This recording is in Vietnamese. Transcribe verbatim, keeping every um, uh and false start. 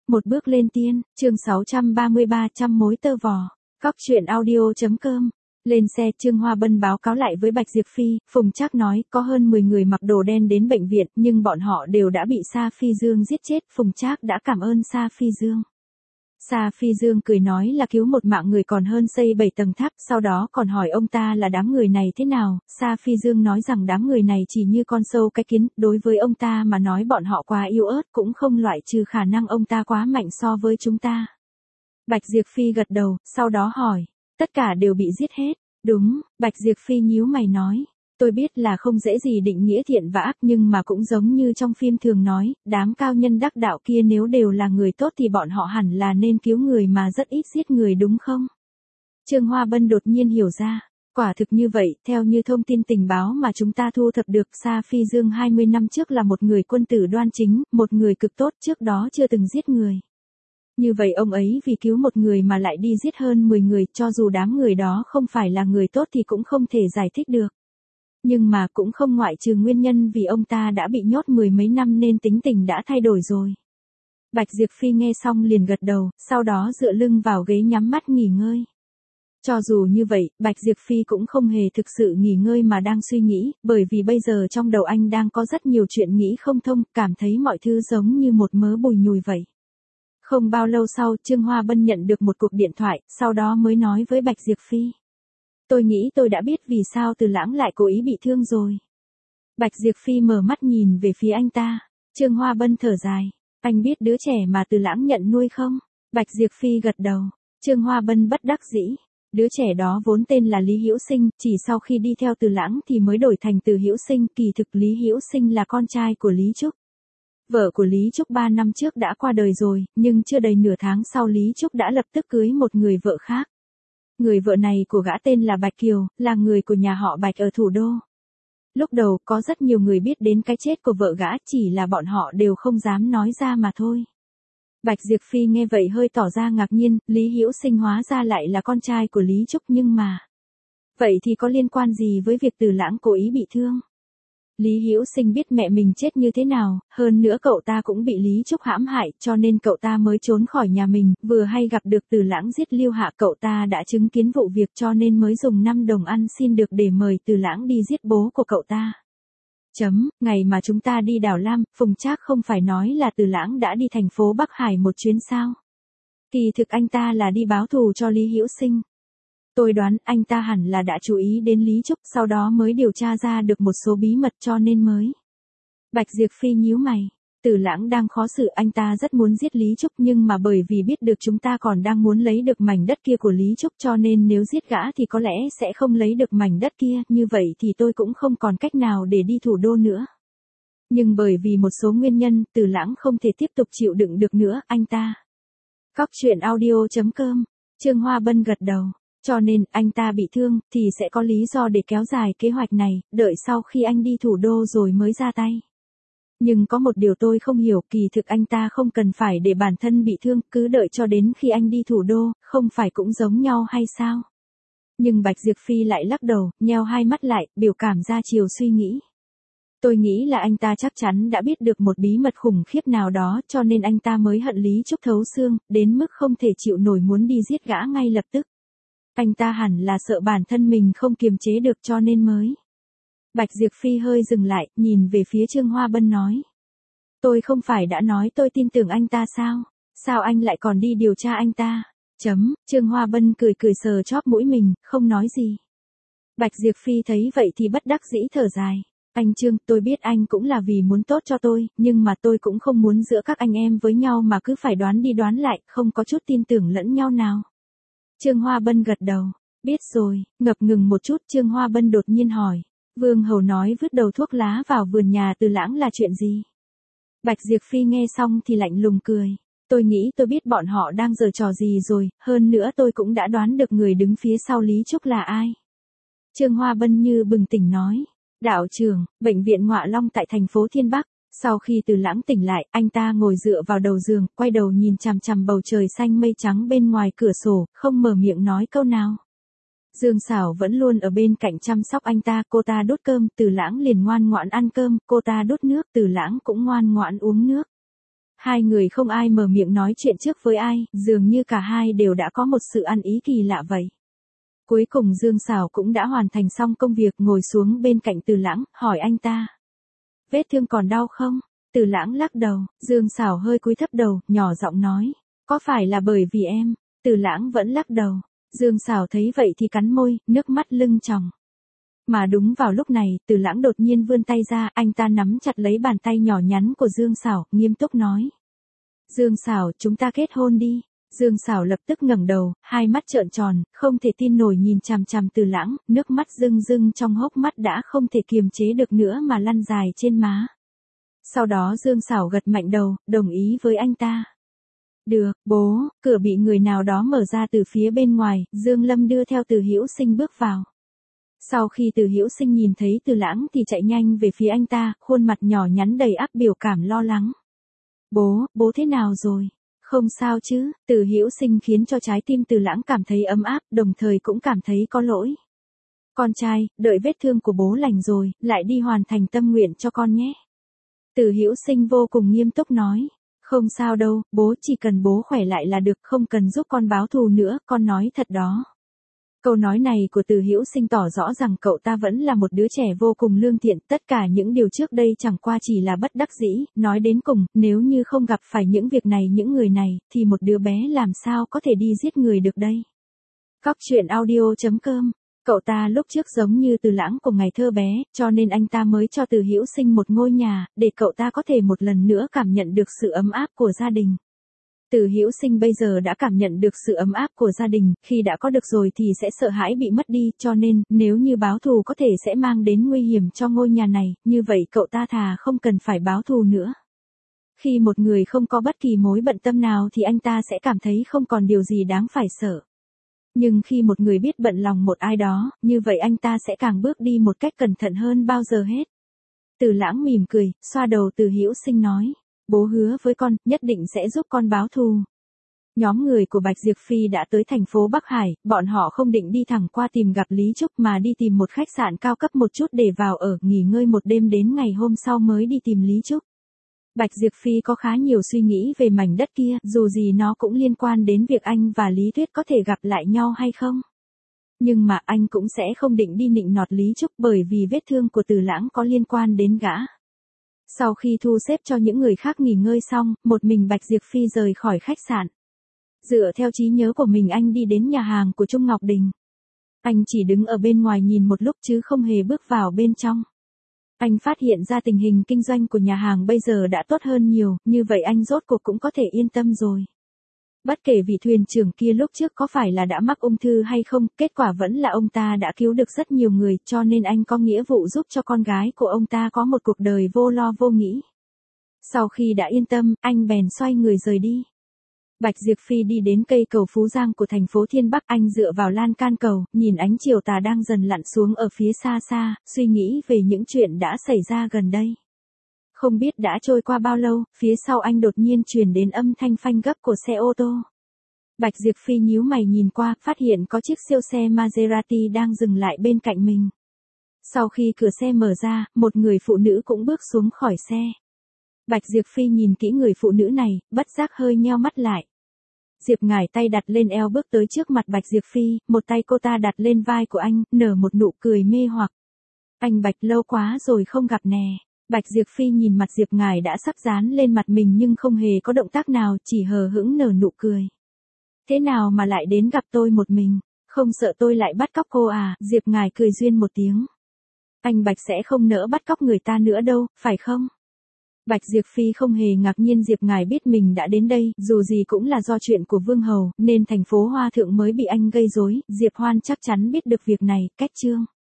Một bước lên tiên, chương sáu trăm ba mươi ba trăm mối tơ vò. Cóc truyện audio.com. Lên xe, Trương Hoa Bân báo cáo lại với Bạch Diệp Phi, Phùng Trác nói, có hơn mười người mặc đồ đen đến bệnh viện, nhưng bọn họ đều đã bị Sa Phi Dương giết chết, Phùng Trác đã cảm ơn Sa Phi Dương. Sa Phi Dương cười nói là cứu một mạng người còn hơn xây bảy tầng tháp, sau đó còn hỏi ông ta là đám người này thế nào, Sa Phi Dương nói rằng đám người này chỉ như con sâu cái kiến, đối với ông ta mà nói bọn họ quá yếu ớt, cũng không loại trừ khả năng ông ta quá mạnh so với chúng ta. Bạch Diệp Phi gật đầu, sau đó hỏi, tất cả đều bị giết hết, đúng, Bạch Diệp Phi nhíu mày nói. Tôi biết là không dễ gì định nghĩa thiện và ác nhưng mà cũng giống như trong phim thường nói, đám cao nhân đắc đạo kia nếu đều là người tốt thì bọn họ hẳn là nên cứu người mà rất ít giết người đúng không? Trương Hoa Bân đột nhiên hiểu ra, quả thực như vậy, theo như thông tin tình báo mà chúng ta thu thập được, Sa Phi Dương hai mươi năm trước là một người quân tử đoan chính, một người cực tốt, trước đó chưa từng giết người. Như vậy ông ấy vì cứu một người mà lại đi giết hơn mười người, cho dù đám người đó không phải là người tốt thì cũng không thể giải thích được. Nhưng mà cũng không ngoại trừ nguyên nhân vì ông ta đã bị nhốt mười mấy năm nên tính tình đã thay đổi rồi. Bạch Diệp Phi nghe xong liền gật đầu, sau đó dựa lưng vào ghế nhắm mắt nghỉ ngơi. Cho dù như vậy, Bạch Diệp Phi cũng không hề thực sự nghỉ ngơi mà đang suy nghĩ, bởi vì bây giờ trong đầu anh đang có rất nhiều chuyện nghĩ không thông, cảm thấy mọi thứ giống như một mớ bùi nhùi vậy. Không bao lâu sau, Trương Hoa Bân nhận được một cuộc điện thoại, sau đó mới nói với Bạch Diệp Phi. Tôi nghĩ tôi đã biết vì sao Từ Lãng lại cố ý bị thương rồi. Bạch Diệp Phi mở mắt nhìn về phía anh ta. Trương Hoa Bân thở dài. Anh biết đứa trẻ mà Từ Lãng nhận nuôi không? Bạch Diệp Phi gật đầu. Trương Hoa Bân bất đắc dĩ. Đứa trẻ đó vốn tên là Lý Hữu Sinh, chỉ sau khi đi theo Từ Lãng thì mới đổi thành Từ Hữu Sinh. Kỳ thực Lý Hữu Sinh là con trai của Lý Trúc. Vợ của Lý Trúc ba năm trước đã qua đời rồi, nhưng chưa đầy nửa tháng sau Lý Trúc đã lập tức cưới một người vợ khác. Người vợ này của gã tên là Bạch Kiều, là người của nhà họ Bạch ở thủ đô. Lúc đầu có rất nhiều người biết đến cái chết của vợ gã, chỉ là bọn họ đều không dám nói ra mà thôi. Bạch Diệp Phi nghe vậy hơi tỏ ra ngạc nhiên, Lý Hữu Sinh hóa ra lại là con trai của Lý Trúc nhưng mà... Vậy thì có liên quan gì với việc Từ Lãng cố ý bị thương? Lý Hữu Sinh biết mẹ mình chết như thế nào, hơn nữa cậu ta cũng bị Lý Trúc hãm hại, cho nên cậu ta mới trốn khỏi nhà mình, vừa hay gặp được Từ Lãng giết Lưu Hạ, cậu ta đã chứng kiến vụ việc cho nên mới dùng năm đồng ăn xin được để mời Từ Lãng đi giết bố của cậu ta. Chấm, ngày mà chúng ta đi Đảo Lam, Phùng Trác không phải nói là Từ Lãng đã đi thành phố Bắc Hải một chuyến sao? Kỳ thực anh ta là đi báo thù cho Lý Hữu Sinh. Tôi đoán anh ta hẳn là đã chú ý đến Lý Trúc, sau đó mới điều tra ra được một số bí mật cho nên mới. Bạch Diệp Phi nhíu mày. Từ Lãng đang khó xử, anh ta rất muốn giết Lý Trúc nhưng mà bởi vì biết được chúng ta còn đang muốn lấy được mảnh đất kia của Lý Trúc cho nên nếu giết gã thì có lẽ sẽ không lấy được mảnh đất kia, như vậy thì tôi cũng không còn cách nào để đi thủ đô nữa. Nhưng bởi vì một số nguyên nhân, Từ Lãng không thể tiếp tục chịu đựng được nữa, anh ta. Cóc truyện audio.com. Trương Hoa Bân gật đầu. Cho nên, anh ta bị thương, thì sẽ có lý do để kéo dài kế hoạch này, đợi sau khi anh đi thủ đô rồi mới ra tay. Nhưng có một điều tôi không hiểu, kỳ thực anh ta không cần phải để bản thân bị thương, cứ đợi cho đến khi anh đi thủ đô, không phải cũng giống nhau hay sao? Nhưng Bạch Diệp Phi lại lắc đầu, nheo hai mắt lại, biểu cảm ra chiều suy nghĩ. Tôi nghĩ là anh ta chắc chắn đã biết được một bí mật khủng khiếp nào đó cho nên anh ta mới hận Lý Trúc thấu xương, đến mức không thể chịu nổi muốn đi giết gã ngay lập tức. Anh ta hẳn là sợ bản thân mình không kiềm chế được cho nên mới. Bạch Diệp Phi hơi dừng lại, nhìn về phía Trương Hoa Bân nói. Tôi không phải đã nói tôi tin tưởng anh ta sao? Sao anh lại còn đi điều tra anh ta? Chấm, Trương Hoa Bân cười cười sờ chóp mũi mình, không nói gì. Bạch Diệp Phi thấy vậy thì bất đắc dĩ thở dài. Anh Trương, tôi biết anh cũng là vì muốn tốt cho tôi, nhưng mà tôi cũng không muốn giữa các anh em với nhau mà cứ phải đoán đi đoán lại, không có chút tin tưởng lẫn nhau nào. Trương Hoa Bân gật đầu. Biết rồi, ngập ngừng một chút Trương Hoa Bân đột nhiên hỏi. Vương Hầu nói vứt đầu thuốc lá vào vườn nhà Từ Lãng là chuyện gì? Bạch Diệp Phi nghe xong thì lạnh lùng cười. Tôi nghĩ tôi biết bọn họ đang giở trò gì rồi, hơn nữa tôi cũng đã đoán được người đứng phía sau Lý Trúc là ai. Trương Hoa Bân như bừng tỉnh nói. Đạo trưởng, bệnh viện Ngọa Long tại thành phố Thiên Bắc. Sau khi Từ Lãng tỉnh lại, anh ta ngồi dựa vào đầu giường, quay đầu nhìn chằm chằm bầu trời xanh mây trắng bên ngoài cửa sổ, không mở miệng nói câu nào. Dương Sảo vẫn luôn ở bên cạnh chăm sóc anh ta, cô ta đút cơm, Từ Lãng liền ngoan ngoãn ăn cơm, cô ta đút nước, Từ Lãng cũng ngoan ngoãn uống nước. Hai người không ai mở miệng nói chuyện trước với ai, dường như cả hai đều đã có một sự ăn ý kỳ lạ vậy. Cuối cùng Dương Sảo cũng đã hoàn thành xong công việc, ngồi xuống bên cạnh Từ Lãng, hỏi anh ta. Vết thương còn đau không? Từ Lãng lắc đầu, Dương Sảo hơi cúi thấp đầu, nhỏ giọng nói. Có phải là bởi vì em? Từ Lãng vẫn lắc đầu. Dương Sảo thấy vậy thì cắn môi, nước mắt lưng tròng. Mà đúng vào lúc này, Từ Lãng đột nhiên vươn tay ra, anh ta nắm chặt lấy bàn tay nhỏ nhắn của Dương Sảo, nghiêm túc nói. Dương Sảo, chúng ta kết hôn đi. Dương Sảo lập tức ngẩng đầu, hai mắt trợn tròn, không thể tin nổi nhìn chằm chằm Từ Lãng, nước mắt rưng rưng trong hốc mắt đã không thể kiềm chế được nữa mà lăn dài trên má. Sau đó Dương Sảo gật mạnh đầu, đồng ý với anh ta. Được, bố, cửa bị người nào đó mở ra từ phía bên ngoài, Dương Lâm đưa theo Từ Hữu Sinh bước vào. Sau khi Từ Hữu Sinh nhìn thấy Từ Lãng thì chạy nhanh về phía anh ta, khuôn mặt nhỏ nhắn đầy áp biểu cảm lo lắng. Bố, bố thế nào rồi? Không sao chứ? Từ Hữu Sinh khiến cho trái tim Từ Lãng cảm thấy ấm áp, đồng thời cũng cảm thấy có lỗi. Con trai, đợi vết thương của bố lành rồi, lại đi hoàn thành tâm nguyện cho con nhé. Từ Hữu Sinh vô cùng nghiêm túc nói. Không sao đâu, bố chỉ cần bố khỏe lại là được, không cần giúp con báo thù nữa, con nói thật đó. Câu nói này của Từ Hữu Sinh tỏ rõ rằng cậu ta vẫn là một đứa trẻ vô cùng lương thiện, tất cả những điều trước đây chẳng qua chỉ là bất đắc dĩ, nói đến cùng, nếu như không gặp phải những việc này những người này, thì một đứa bé làm sao có thể đi giết người được đây. Cóc truyện audio chấm com. Cậu ta lúc trước giống như Từ Lãng của ngày thơ bé, cho nên anh ta mới cho Từ Hữu Sinh một ngôi nhà, để cậu ta có thể một lần nữa cảm nhận được sự ấm áp của gia đình. Từ Hữu Sinh bây giờ đã cảm nhận được sự ấm áp của gia đình, khi đã có được rồi thì sẽ sợ hãi bị mất đi, cho nên, nếu như báo thù có thể sẽ mang đến nguy hiểm cho ngôi nhà này, như vậy cậu ta thà không cần phải báo thù nữa. Khi một người không có bất kỳ mối bận tâm nào thì anh ta sẽ cảm thấy không còn điều gì đáng phải sợ. Nhưng khi một người biết bận lòng một ai đó, như vậy anh ta sẽ càng bước đi một cách cẩn thận hơn bao giờ hết. Từ Lãng mỉm cười, xoa đầu Từ Hữu Sinh nói. Bố hứa với con, nhất định sẽ giúp con báo thù. Nhóm người của Bạch Diệp Phi đã tới thành phố Bắc Hải, bọn họ không định đi thẳng qua tìm gặp Lý Trúc mà đi tìm một khách sạn cao cấp một chút để vào ở, nghỉ ngơi một đêm đến ngày hôm sau mới đi tìm Lý Trúc. Bạch Diệp Phi có khá nhiều suy nghĩ về mảnh đất kia, dù gì nó cũng liên quan đến việc anh và Lý Tuyết có thể gặp lại nhau hay không. Nhưng mà anh cũng sẽ không định đi nịnh nọt Lý Trúc bởi vì vết thương của Từ Lãng có liên quan đến gã. Sau khi thu xếp cho những người khác nghỉ ngơi xong, một mình Bạch Diệp Phi rời khỏi khách sạn. Dựa theo trí nhớ của mình anh đi đến nhà hàng của Trung Ngọc Đình. Anh chỉ đứng ở bên ngoài nhìn một lúc chứ không hề bước vào bên trong. Anh phát hiện ra tình hình kinh doanh của nhà hàng bây giờ đã tốt hơn nhiều, như vậy anh rốt cuộc cũng có thể yên tâm rồi. Bất kể vị thuyền trưởng kia lúc trước có phải là đã mắc ung thư hay không, kết quả vẫn là ông ta đã cứu được rất nhiều người, cho nên anh có nghĩa vụ giúp cho con gái của ông ta có một cuộc đời vô lo vô nghĩ. Sau khi đã yên tâm, anh bèn xoay người rời đi. Bạch Diệp Phi đi đến cây cầu Phú Giang của thành phố Thiên Bắc, anh dựa vào lan can cầu, nhìn ánh chiều tà đang dần lặn xuống ở phía xa xa, suy nghĩ về những chuyện đã xảy ra gần đây. Không biết đã trôi qua bao lâu, phía sau anh đột nhiên truyền đến âm thanh phanh gấp của xe ô tô. Bạch Diệp Phi nhíu mày nhìn qua, phát hiện có chiếc siêu xe Maserati đang dừng lại bên cạnh mình. Sau khi cửa xe mở ra, một người phụ nữ cũng bước xuống khỏi xe. Bạch Diệp Phi nhìn kỹ người phụ nữ này, bất giác hơi nheo mắt lại. Diệp Ngải tay đặt lên eo bước tới trước mặt Bạch Diệp Phi, một tay cô ta đặt lên vai của anh, nở một nụ cười mê hoặc. Anh Bạch lâu quá rồi không gặp nè. Bạch Diệp Phi nhìn mặt Diệp Ngải đã sắp dán lên mặt mình nhưng không hề có động tác nào, chỉ hờ hững nở nụ cười. Thế nào mà lại đến gặp tôi một mình, không sợ tôi lại bắt cóc cô à? Diệp Ngải cười duyên một tiếng. Anh Bạch sẽ không nỡ bắt cóc người ta nữa đâu, phải không? Bạch Diệp Phi không hề ngạc nhiên Diệp Ngải biết mình đã đến đây, dù gì cũng là do chuyện của Vương Hầu, nên thành phố Hoa Thượng mới bị anh gây rối. Diệp Hoan chắc chắn biết được việc này, cách chương.